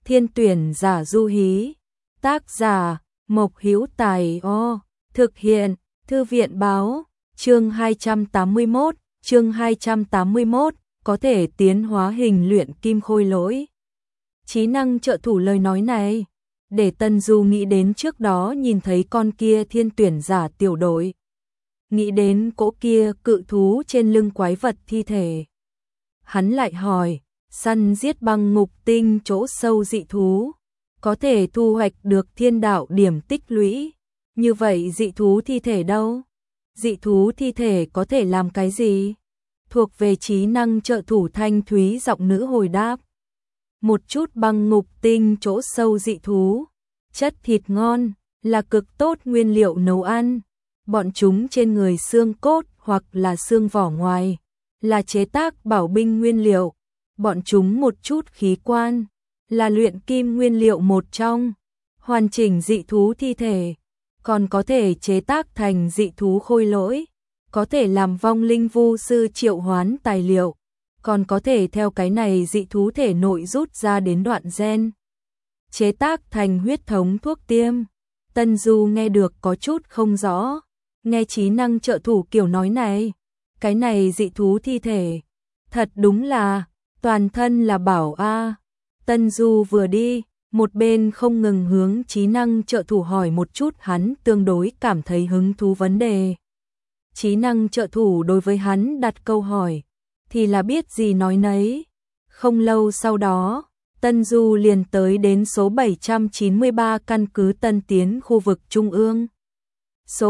Thiên tuyển giả Du Hí. Tác giả Mộc Hữu Tài. Thực hiện Thư viện báo. Chương 281, có thể tiến hóa hình luyện kim khôi lỗi. Trí năng trợ thủ lời nói này, để Tân Du nghĩ đến trước đó nhìn thấy con kia thiên tuyển giả tiểu đội. Nghĩ đến cỗ kia cự thú trên lưng quái vật thi thể. Hắn lại hỏi, săn giết băng ngục tinh chỗ sâu dị thú, có thể thu hoạch được thiên đạo điểm tích lũy. Như vậy dị thú thi thể đâu? Dị thú thi thể có thể làm cái gì? Thuộc về trí năng trợ thủ thanh thúy giọng nữ hồi đáp. Một chút băng ngục tinh chỗ sâu dị thú, chất thịt ngon, là cực tốt nguyên liệu nấu ăn. Bọn chúng trên người xương cốt hoặc là xương vỏ ngoài, là chế tác bảo binh nguyên liệu. Bọn chúng một chút khí quan, là luyện kim nguyên liệu một trong. Hoàn chỉnh dị thú thi thể, còn có thể chế tác thành dị thú khôi lỗi, có thể làm vong linh vu sư triệu hoán tài liệu, còn có thể theo cái này dị thú thể nội rút ra đến đoạn gen, chế tác thành huyết thống thuốc tiêm. Tân Du nghe được có chút không rõ, nghe trí năng trợ thủ kiểu nói này, cái này dị thú thi thể, thật đúng là, toàn thân là bảo a. Tân Du vừa đi, một bên không ngừng hướng trí năng trợ thủ hỏi một chút hắn tương đối cảm thấy hứng thú vấn đề. Trí năng trợ thủ đối với hắn đặt câu hỏi, thì là biết gì nói nấy. Không lâu sau đó, Tân Du liền tới đến số 793 căn cứ Tân Tiến khu vực Trung ương. Số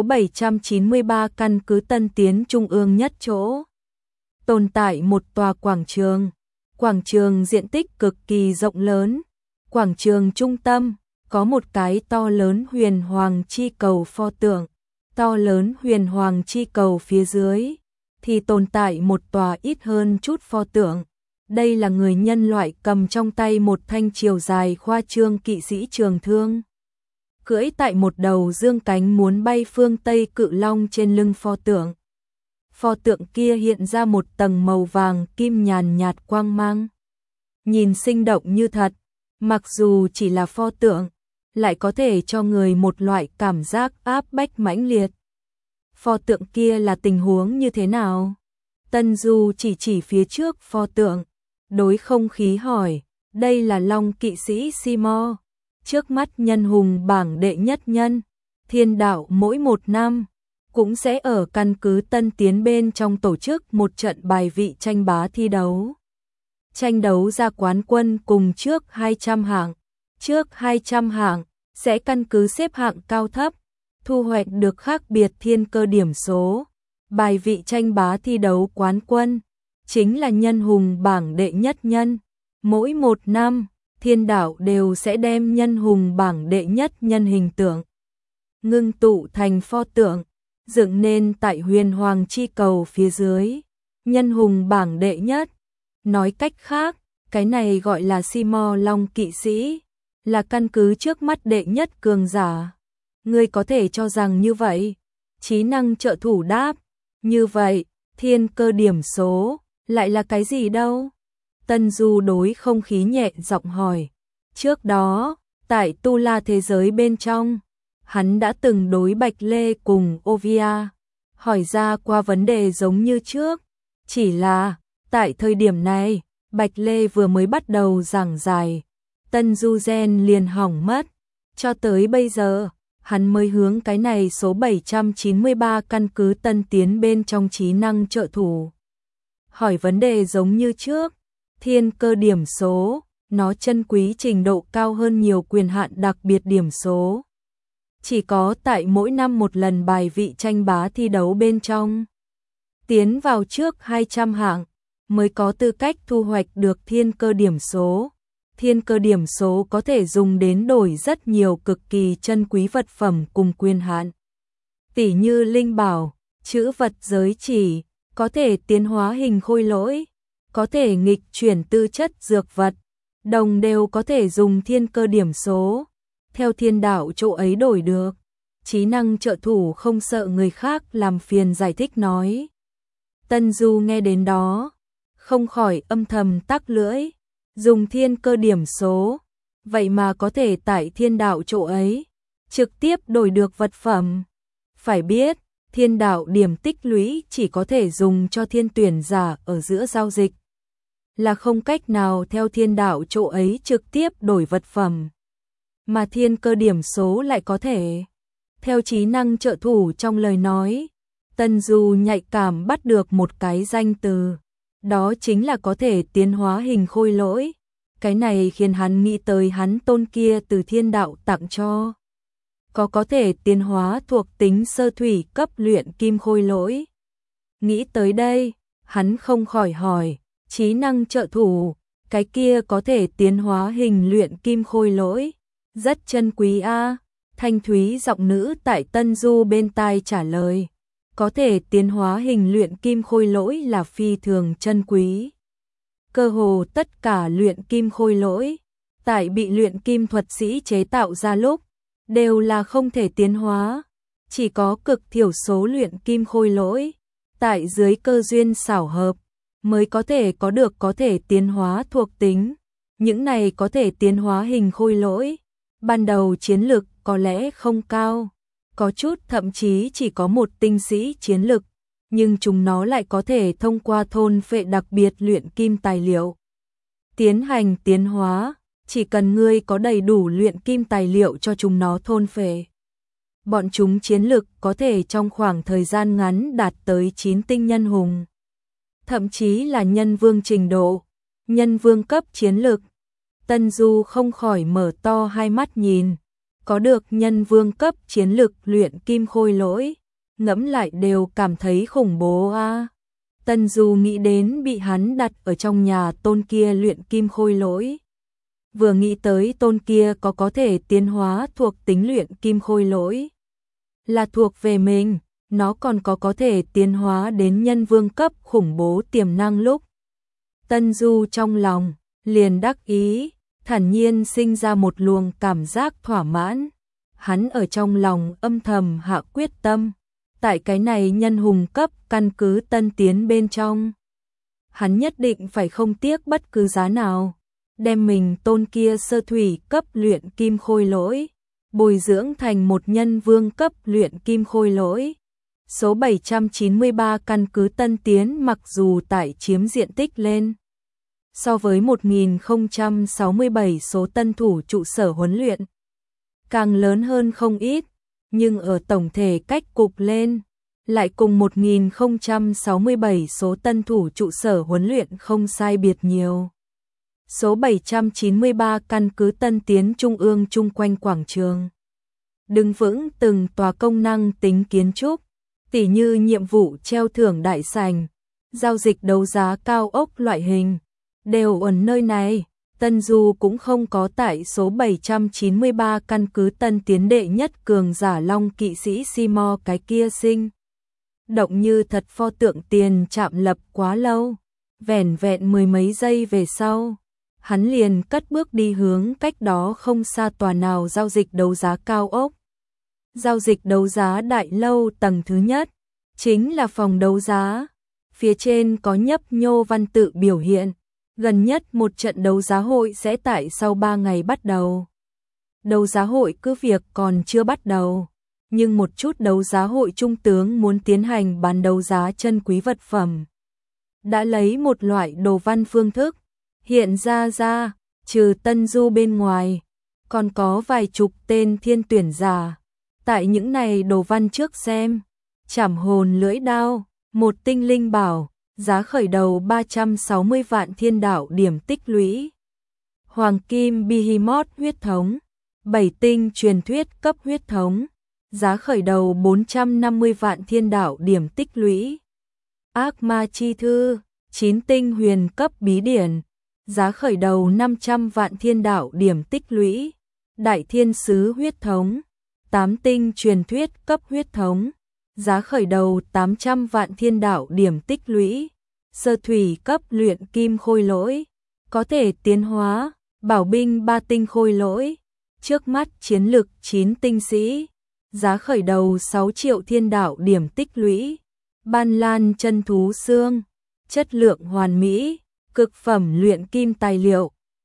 793 căn cứ Tân Tiến Trung ương nhất chỗ. Tồn tại một tòa quảng trường. Quảng trường diện tích cực kỳ rộng lớn. Quảng trường trung tâm, có một cái to lớn huyền hoàng chi cầu pho tượng. To lớn huyền hoàng chi cầu phía dưới, thì tồn tại một tòa ít hơn chút pho tượng. Đây là người nhân loại cầm trong tay một thanh chiều dài khoa trương kỵ sĩ trường thương. Cưỡi tại một đầu dương cánh muốn bay phương Tây cự long trên lưng pho tượng. Pho tượng kia hiện ra một tầng màu vàng kim nhàn nhạt quang mang. Nhìn sinh động như thật, mặc dù chỉ là pho tượng, lại có thể cho người một loại cảm giác áp bách mãnh liệt. Pho tượng kia là tình huống như thế nào? Tân Du chỉ phía trước pho tượng, đối không khí hỏi, đây là Long kỵ sĩ Simo, trước mắt nhân hùng bảng đệ nhất nhân, thiên đạo mỗi một năm, cũng sẽ ở căn cứ Tân Tiến bên trong tổ chức một trận bài vị tranh bá thi đấu. Tranh đấu ra quán quân cùng trước 200 hạng, trước 200 hạng, sẽ căn cứ xếp hạng cao thấp, thu hoạch được khác biệt thiên cơ điểm số. Bài vị tranh bá thi đấu quán quân, chính là nhân hùng bảng đệ nhất nhân. Mỗi một năm, thiên đạo đều sẽ đem nhân hùng bảng đệ nhất nhân hình tượng ngưng tụ thành pho tượng, dựng nên tại huyền hoàng chi cầu phía dưới. Nhân hùng bảng đệ nhất, nói cách khác, cái này gọi là Simo Long kỵ sĩ, là căn cứ trước mắt đệ nhất cường giả. Ngươi có thể cho rằng như vậy? Trí năng trợ thủ đáp, như vậy, thiên cơ điểm số, lại là cái gì đâu? Tân Du đối không khí nhẹ giọng hỏi. Trước đó, tại Tu La thế giới bên trong, hắn đã từng đối Bạch Lê cùng Ovia hỏi ra qua vấn đề giống như trước. Chỉ là, tại thời điểm này, Bạch Lê vừa mới bắt đầu giảng giải, Tân Du gen liền hỏng mất. Cho tới bây giờ, hắn mới hướng cái này số 793 căn cứ Tân Tiến bên trong trí năng trợ thủ hỏi vấn đề giống như trước. Thiên cơ điểm số, nó chân quý trình độ cao hơn nhiều quyền hạn đặc biệt điểm số. Chỉ có tại mỗi năm một lần bài vị tranh bá thi đấu bên trong, tiến vào trước 200 hạng, mới có tư cách thu hoạch được thiên cơ điểm số. Thiên cơ điểm số có thể dùng đến đổi rất nhiều cực kỳ chân quý vật phẩm cùng quyền hạn. Tỉ như linh bảo, chữ vật giới chỉ, có thể tiến hóa hình khôi lỗi, có thể nghịch chuyển tư chất dược vật, đồng đều có thể dùng thiên cơ điểm số. Theo thiên đạo chỗ ấy đổi được. Trí năng trợ thủ không sợ người khác làm phiền giải thích nói. Tân Du nghe đến đó, không khỏi âm thầm tắc lưỡi. Dùng thiên cơ điểm số, vậy mà có thể tại thiên đạo chỗ ấy, trực tiếp đổi được vật phẩm. Phải biết, thiên đạo điểm tích lũy chỉ có thể dùng cho thiên tuyển giả ở giữa giao dịch, là không cách nào theo thiên đạo chỗ ấy trực tiếp đổi vật phẩm. Mà thiên cơ điểm số lại có thể. Theo trí năng trợ thủ trong lời nói, Tân Du nhạy cảm bắt được một cái danh từ. Đó chính là có thể tiến hóa hình khôi lỗi. Cái này khiến hắn nghĩ tới hắn tôn kia từ thiên đạo tặng cho. Có thể tiến hóa thuộc tính sơ thủy cấp luyện kim khôi lỗi. Nghĩ tới đây, hắn không khỏi hỏi, trí năng trợ thủ, cái kia có thể tiến hóa hình luyện kim khôi lỗi. Rất chân quý a. Thanh thúy giọng nữ tại Tân Du bên tai trả lời. Có thể tiến hóa hình luyện kim khôi lỗi là phi thường chân quý. Cơ hồ tất cả luyện kim khôi lỗi, tại bị luyện kim thuật sĩ chế tạo ra lúc, đều là không thể tiến hóa. Chỉ có cực thiểu số luyện kim khôi lỗi, tại dưới cơ duyên xảo hợp, mới có được có thể tiến hóa thuộc tính. Những này có thể tiến hóa hình khôi lỗi, ban đầu chiến lực có lẽ không cao, có chút thậm chí chỉ có một tinh sĩ chiến lực, nhưng chúng nó lại có thể thông qua thôn phệ đặc biệt luyện kim tài liệu tiến hành tiến hóa, chỉ cần ngươi có đầy đủ luyện kim tài liệu cho chúng nó thôn phệ. Bọn chúng chiến lực có thể trong khoảng thời gian ngắn đạt tới 9 tinh nhân hùng, thậm chí là nhân vương trình độ, nhân vương cấp chiến lực. Tân Du không khỏi mở to hai mắt nhìn, có được nhân vương cấp chiến lực luyện kim khôi lỗi, ngẫm lại đều cảm thấy khủng bố a. Tân Du nghĩ đến bị hắn đặt ở trong nhà tôn kia luyện kim khôi lỗi. Vừa nghĩ tới tôn kia có thể tiến hóa thuộc tính luyện kim khôi lỗi, là thuộc về mình, nó còn có thể tiến hóa đến nhân vương cấp khủng bố tiềm năng lúc. Tân Du trong lòng liền đắc ý, thản nhiên sinh ra một luồng cảm giác thỏa mãn. Hắn ở trong lòng âm thầm hạ quyết tâm, tại cái này nhân hùng cấp căn cứ tân tiến bên trong, hắn nhất định phải không tiếc bất cứ giá nào, đem mình tôn kia sơ thủy cấp luyện kim khôi lỗi, bồi dưỡng thành một nhân vương cấp luyện kim khôi lỗi. Số 793 căn cứ tân tiến mặc dù tại chiếm diện tích lên so với 1067 số tân thủ trụ sở huấn luyện càng lớn hơn không ít, nhưng ở tổng thể cách cục lên, lại cùng 1067 số tân thủ trụ sở huấn luyện không sai biệt nhiều. Số 793 căn cứ tân tiến trung ương chung quanh quảng trường, đứng vững từng tòa công năng tính kiến trúc, tỉ như nhiệm vụ treo thưởng đại sảnh, giao dịch đấu giá cao ốc loại hình, đều ở nơi này. Tân Du cũng không có tại số 793 căn cứ tân tiến đệ nhất cường giả long kỵ sĩ Simo cái kia sinh động như thật pho tượng tiền chạm lập quá lâu, vẻn vẹn mười mấy giây về sau, hắn liền cất bước đi hướng cách đó không xa tòa nào giao dịch đấu giá cao ốc. Giao dịch đấu giá đại lâu tầng thứ nhất, chính là phòng đấu giá, phía trên có nhấp nhô văn tự biểu hiện. Gần nhất một trận đấu giá hội sẽ tại sau 3 ngày bắt đầu. Đấu giá hội cứ việc còn chưa bắt đầu, nhưng một chút đấu giá hội trung tướng muốn tiến hành bán đấu giá chân quý vật phẩm. Đã lấy một loại đồ văn phương thức, hiện ra, trừ Tân Du bên ngoài, còn có vài chục tên thiên tuyển giả. Tại những này đồ văn trước xem, trảm hồn lưỡi đao, một tinh linh bảo, giá khởi đầu 360 vạn thiên đạo điểm tích lũy. Hoàng kim Behemoth huyết thống, 7 tinh truyền thuyết cấp huyết thống, giá khởi đầu 450 vạn thiên đạo điểm tích lũy. Ác ma chi thư, 9 tinh huyền cấp bí điển, giá khởi đầu 500 vạn thiên đạo điểm tích lũy. Đại thiên sứ huyết thống, 8 tinh truyền thuyết cấp huyết thống, giá khởi đầu 800 vạn thiên đạo điểm tích lũy. Sơ thủy cấp luyện kim khôi lỗi, có thể tiến hóa, bảo binh 3 tinh khôi lỗi, trước mắt chiến lực 9 tinh sĩ, giá khởi đầu 6 triệu thiên đạo điểm tích lũy. Ban lan chân thú xương, chất lượng hoàn mỹ, cực phẩm luyện kim tài liệu,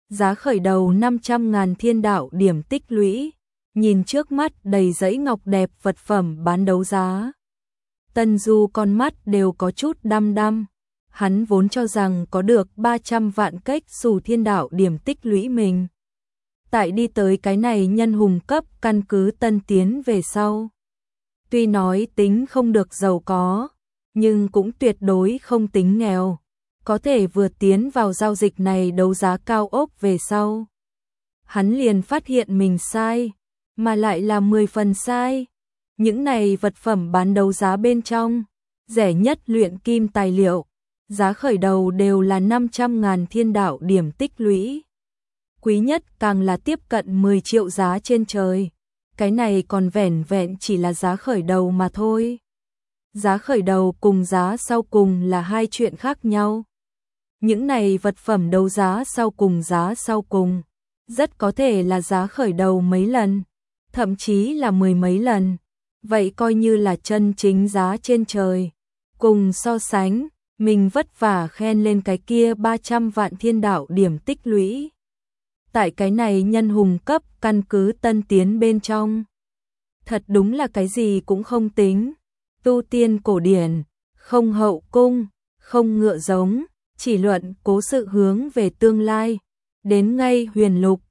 giá khởi đầu 500.000 thiên đạo điểm tích lũy, nhìn trước mắt đầy dãy ngọc đẹp vật phẩm bán đấu giá. Tân Du con mắt đều có chút đăm đăm, hắn vốn cho rằng có được 300 vạn cách xù thiên đạo điểm tích lũy mình. Tại đi tới cái này nhân hùng cấp căn cứ tân tiến về sau. Tuy nói tính không được giàu có, nhưng cũng tuyệt đối không tính nghèo. Có thể vừa tiến vào giao dịch này đấu giá cao ốc về sau. Hắn liền phát hiện mình sai, mà lại là 10 phần sai. Những này vật phẩm bán đấu giá bên trong, rẻ nhất luyện kim tài liệu, giá khởi đầu đều là 500.000 thiên đạo điểm tích lũy. Quý nhất càng là tiếp cận 10 triệu giá trên trời. Cái này còn vẻn vẹn chỉ là giá khởi đầu mà thôi. Giá khởi đầu cùng giá sau cùng là hai chuyện khác nhau. Những này vật phẩm đấu giá sau cùng giá sau cùng, rất có thể là giá khởi đầu mấy lần, thậm chí là 10 mấy lần. Vậy coi như là chân chính giá trên trời. Cùng so sánh, mình vất vả khen lên cái kia 300 vạn thiên đạo điểm tích lũy. Tại cái này nhân hùng cấp căn cứ tân tiến bên trong. Thật đúng là cái gì cũng không tính. Tu tiên cổ điển, không hậu cung, không ngựa giống, chỉ luận cố sự hướng về tương lai. Đến ngay huyền lục,